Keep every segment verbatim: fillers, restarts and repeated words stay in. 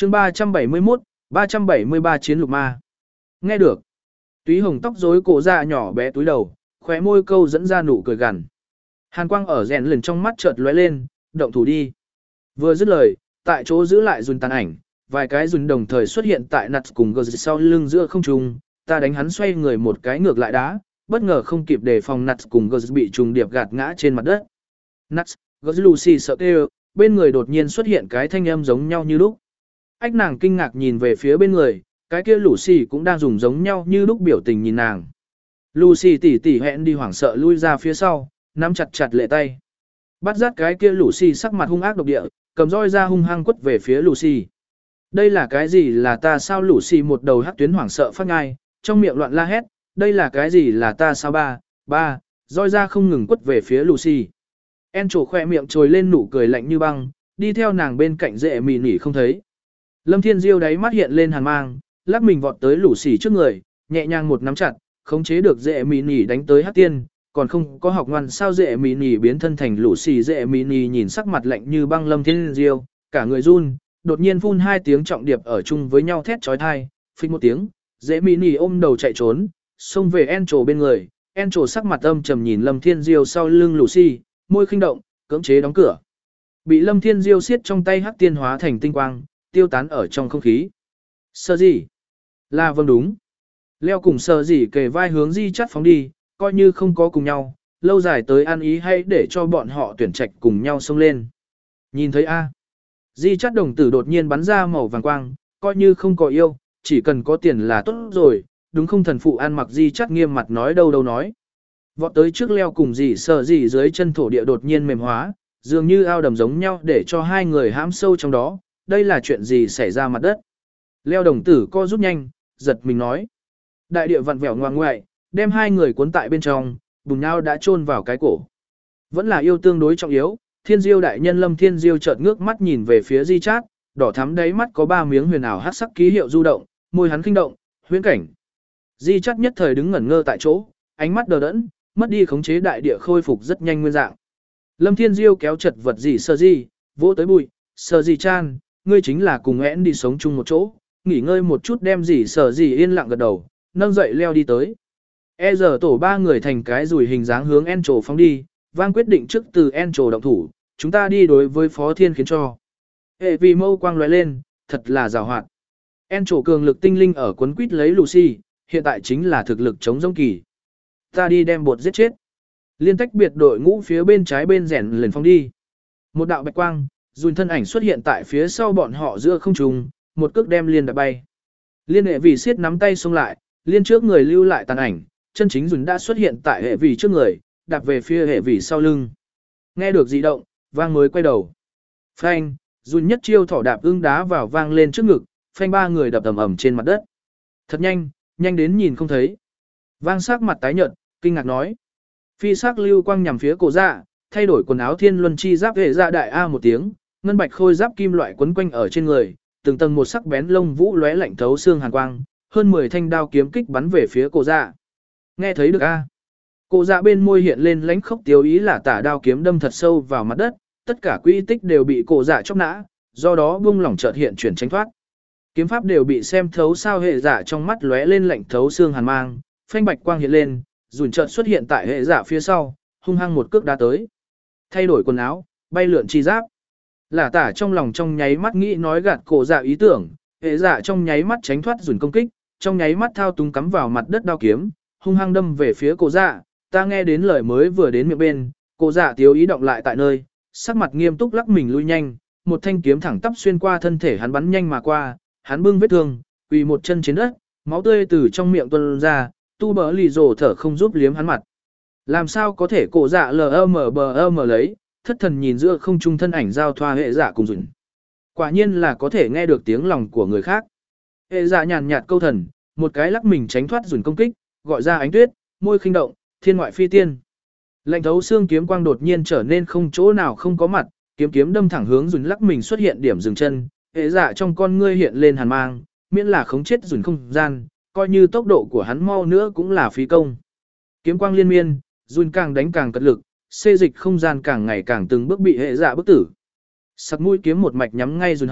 chương ba trăm bảy mươi mốt, ba trăm bảy mươi ba chiến lục ma. Nghe được. Túy hồng tóc rối cổ dạ nhỏ bé túi đầu, khóe môi câu dẫn ra nụ cười gằn. Hàn quang ở rèn lần trong mắt chợt lóe lên, động thủ đi. Vừa dứt lời, tại chỗ giữ lại dùn tàn ảnh, vài cái dùn đồng thời xuất hiện tại nặt cùng gờ sau lưng giữa không trung, ta đánh hắn xoay người một cái ngược lại đá, bất ngờ không kịp đề phòng nặt cùng gờ bị trùng điệp gạt ngã trên mặt đất. Nặt, gờ Lucy sợ kêu, bên người đột nhiên xuất hiện cái thanh âm giống nhau như lúc. Ách nàng kinh ngạc nhìn về phía bên người, cái kia Lucy cũng đang dùng giống nhau như lúc biểu tình nhìn nàng. Lucy tỉ tỉ hẹn đi hoảng sợ lui ra phía sau, nắm chặt chặt lệ tay. Bắt giác cái kia Lucy sắc mặt hung ác độc địa, cầm roi ra hung hăng quất về phía Lucy. Đây là cái gì là ta sao Lucy một đầu hắc tuyến hoảng sợ phát ngai, trong miệng loạn la hét, đây là cái gì là ta sao ba, ba, roi ra không ngừng quất về phía Lucy. En trổ khoe miệng trồi lên nụ cười lạnh như băng, đi theo nàng bên cạnh dễ mì nỉ không thấy. Lâm Thiên Diêu đáy mắt hiện lên hàn mang, lắc mình vọt tới Lucy trước người, nhẹ nhàng một nắm chặt, khống chế được dễ mì nỉ đánh tới hắc tiên, còn không có học ngoan sao dễ mì nỉ biến thân thành Lucy. Dễ mì nỉ nhìn sắc mặt lạnh như băng Lâm Thiên Diêu, cả người run, đột nhiên phun hai tiếng trọng điệp ở chung với nhau thét chói tai, phích một tiếng, dễ mì nỉ ôm đầu chạy trốn, xông về En trổ bên người. En trổ sắc mặt âm trầm nhìn Lâm Thiên Diêu sau lưng Lucy, môi khinh động, cưỡng chế đóng cửa. Bị Lâm Thiên Diêu siết trong tay hắc tiên hóa thành tinh quang, tiêu tán ở trong không khí. Sơ gì? Là vâng đúng. Leo cùng sơ gì kề vai hướng Di Chắt phóng đi, coi như không có cùng nhau, lâu dài tới ăn ý hay để cho bọn họ tuyển trạch cùng nhau xông lên. Nhìn thấy a, Di Chắt đồng tử đột nhiên bắn ra màu vàng quang, coi như không có yêu, chỉ cần có tiền là tốt rồi, đúng không? Thần phụ ăn mặc Di Chắt nghiêm mặt nói đâu đâu nói. Vọt tới trước Leo cùng dì sờ dì dưới chân thổ địa đột nhiên mềm hóa, dường như ao đầm giống nhau để cho hai người hãm sâu trong đó, đây là chuyện gì xảy ra mặt đất. Leo đồng tử co rút nhanh, giật mình nói. Đại địa vặn vẹo ngoan ngoại, đem hai người cuốn tại bên trong, bùn nhau đã chôn vào cái cổ. Vẫn là yêu tương đối trọng yếu, Thiên Diêu đại nhân Lâm Thiên Diêu chợt ngước mắt nhìn về phía Di Chát, đỏ thắm đáy mắt có ba miếng huyền ảo hắc sắc ký hiệu du động, môi hắn khinh động, huyễn cảnh. Di Chát nhất thời đứng ngẩn ngơ tại chỗ, ánh mắt đờ đẫn, mất đi khống chế đại địa khôi phục rất nhanh nguyên dạng. Lâm Thiên Diêu kéo chật vật gì sơ gì, vỗ tới bụi, sơ gì chan, ngươi chính là cùng én đi sống chung một chỗ, nghỉ ngơi một chút đem gì sơ gì yên lặng gật đầu, nâng dậy leo đi tới. E giờ tổ ba người thành cái rùi hình dáng hướng En trổ phóng đi, vang quyết định trước từ En trổ động thủ, chúng ta đi đối với Phó Thiên khiến cho. Hệ vì mâu quang lóe lên, thật là rào hoạt. En trổ cường lực tinh linh ở quấn quýt lấy Lucy, hiện tại chính là thực lực chống giống kỳ. Ta đi đem bột giết chết. Liên tách biệt đội ngũ phía bên trái bên rèn lần phong đi. Một đạo bạch quang, dùn thân ảnh xuất hiện tại phía sau bọn họ giữa không trung, một cước đem liên đạp bay. Liên hệ vì siết nắm tay xông lại, liên trước người lưu lại tàn ảnh, chân chính dùn đã xuất hiện tại hệ vì trước người, đạp về phía hệ vì sau lưng. Nghe được dị động, vang mới quay đầu. Phanh, dùn nhất chiêu thỏ đạp ưng đá vào vang lên trước ngực, phanh ba người đập ầm ầm trên mặt đất. Thật nhanh, nhanh đến nhìn không thấy. Vang sắc mặt tái nhợt, kinh ngạc nói. Phi sắc lưu quang nhằm phía cổ dạ, thay đổi quần áo thiên luân chi giáp hệ dạ đại a một tiếng, ngân bạch khôi giáp kim loại quấn quanh ở trên người, từng tầng một sắc bén lông vũ lóe lạnh thấu xương hàn quang, hơn mười thanh đao kiếm kích bắn về phía cổ dạ. Nghe thấy được a? Cổ dạ bên môi hiện lên lãnh khốc tiêu ý là tả đao kiếm đâm thật sâu vào mặt đất, tất cả quy tích đều bị cổ dạ chóc nã, do đó bung lỏng chợt hiện chuyển tránh thoát. Kiếm pháp đều bị xem thấu sao hệ dạ trong mắt lóe lên lạnh thấu xương hàn mang, phanh bạch quang hiện lên, rủn chợt xuất hiện tại hệ dạ phía sau, hung hăng một cước đá tới. Thay đổi quần áo, bay lượn chi giáp. Lả tả trong lòng trong nháy mắt nghĩ nói gạt cổ dạ ý tưởng, hệ dạ trong nháy mắt tránh thoát rủn công kích, trong nháy mắt thao túng cắm vào mặt đất đao kiếm, hung hăng đâm về phía cổ dạ. Ta nghe đến lời mới vừa đến miệng bên, cổ dạ thiếu ý động lại tại nơi, sắc mặt nghiêm túc lắc mình lui nhanh, một thanh kiếm thẳng tắp xuyên qua thân thể hắn bắn nhanh mà qua, hắn bưng vết thương, quỳ một chân trên đất, máu tươi từ trong miệng tuôn ra. Tu bờ lì rồ thở không giúp liếm hắn mặt. Làm sao có thể cổ dạ lờ mờ bờ mờ lấy, thất thần nhìn giữa không trung thân ảnh giao thoa hệ dạ cùng dùn. Quả nhiên là có thể nghe được tiếng lòng của người khác. Hệ dạ nhàn nhạt câu thần, một cái lắc mình tránh thoát dùn công kích, gọi ra ánh tuyết, môi khinh động, thiên ngoại phi tiên. Lạnh thấu xương kiếm quang đột nhiên trở nên không chỗ nào không có mặt, kiếm kiếm đâm thẳng hướng dùn lắc mình xuất hiện điểm dừng chân. Hệ dạ trong con ngươi hiện lên hàn mang, miễn là khống chết dùn không gian, coi như tốc độ của hắn mau nữa cũng là phí công. Kiếm quang liên miên, dùn càng đánh càng cật lực, xê dịch không gian càng ngày càng từng bước bị hệ dạ bức tử. Sắc mũi kiếm một mạch nhắm ngay dùn hầu,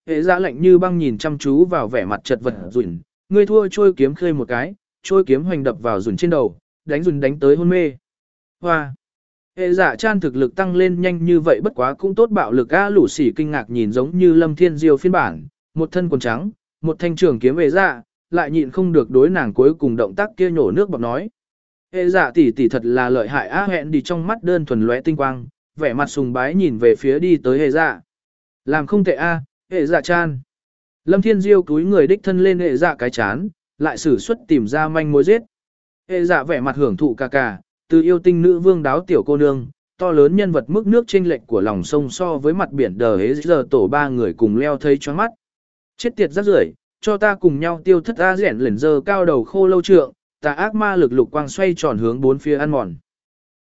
Hệ dạ lạnh như băng nhìn chăm chú vào vẻ mặt chật vật rủn, ngươi thua trôi kiếm khơi một cái, trôi kiếm hoành đập vào rủn trên đầu, đánh rủn đánh tới hôn mê. Hoa! Hệ dạ chan thực lực tăng lên nhanh như vậy bất quá cũng tốt bạo lực a lũ sỉ kinh ngạc nhìn giống như Lâm Thiên Diêu phiên bản, một thân quần trắng, một thanh trường kiếm hệ dạ, lại nhịn không được đối nàng cuối cùng động tác kia nhổ nước bọt nói. Hệ dạ tỷ tỷ thật là lợi hại á hẹn đi trong mắt đơn thuần lóe tinh quang, vẻ mặt sùng bái nhìn về phía đi tới hệ dạ. Làm không tệ a, hệ dạ chan. Lâm Thiên Diêu cúi người đích thân lên hệ dạ cái chán, lại sử xuất tìm ra manh mối giết. Hệ dạ vẻ mặt hưởng thụ ca ca, từ yêu tinh nữ vương đáo tiểu cô nương, to lớn nhân vật mức nước chênh lệch của lòng sông so với mặt biển đờ hế giờ tổ ba người cùng leo thấy choáng mắt. Chết tiệt rác rưởi, cho ta cùng nhau tiêu thất a rẻn lẩn giờ cao đầu khô lâu trượng, ta ác ma lực lục quang xoay tròn hướng bốn phía ăn mòn.